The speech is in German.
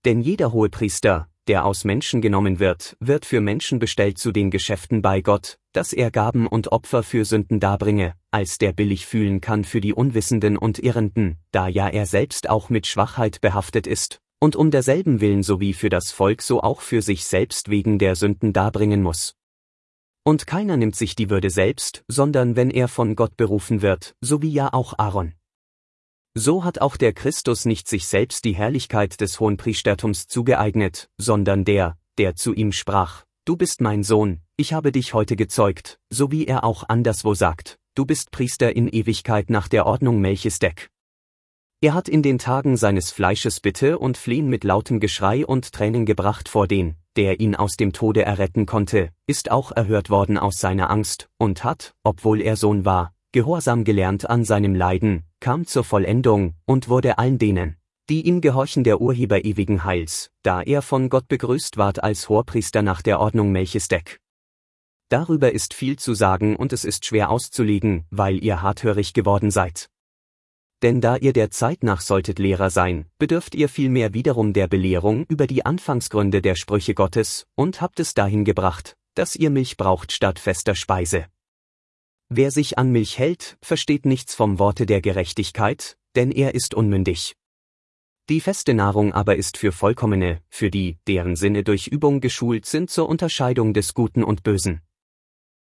Denn jeder Hohepriester, der aus Menschen genommen wird, wird für Menschen bestellt zu den Geschäften bei Gott, dass er Gaben und Opfer für Sünden darbringe, als der billig fühlen kann für die Unwissenden und Irrenden, da ja er selbst auch mit Schwachheit behaftet ist, und um derselben willen sowie für das Volk so auch für sich selbst wegen der Sünden darbringen muss. Und keiner nimmt sich die Würde selbst, sondern wenn er von Gott berufen wird, so wie ja auch Aaron. So hat auch der Christus nicht sich selbst die Herrlichkeit des Hohenpriestertums zugeeignet, sondern der zu ihm sprach, du bist mein Sohn, ich habe dich heute gezeugt, so wie er auch anderswo sagt, du bist Priester in Ewigkeit nach der Ordnung Melchisedek. Er hat in den Tagen seines Fleisches Bitte und Flehen mit lautem Geschrei und Tränen gebracht vor den, der ihn aus dem Tode erretten konnte, ist auch erhört worden aus seiner Angst, und hat, obwohl er Sohn war, Gehorsam gelernt an seinem Leiden, kam zur Vollendung und wurde allen denen, die ihm gehorchen, der Urheber ewigen Heils, da er von Gott begrüßt ward als Hohepriester nach der Ordnung Melchisedek. Darüber ist viel zu sagen und es ist schwer auszulegen, weil ihr harthörig geworden seid. Denn da ihr der Zeit nach solltet Lehrer sein, bedürft ihr vielmehr wiederum der Belehrung über die Anfangsgründe der Sprüche Gottes, und habt es dahin gebracht, dass ihr Milch braucht statt fester Speise. Wer sich an Milch hält, versteht nichts vom Worte der Gerechtigkeit, denn er ist unmündig. Die feste Nahrung aber ist für Vollkommene, für die, deren Sinne durch Übung geschult sind zur Unterscheidung des Guten und Bösen.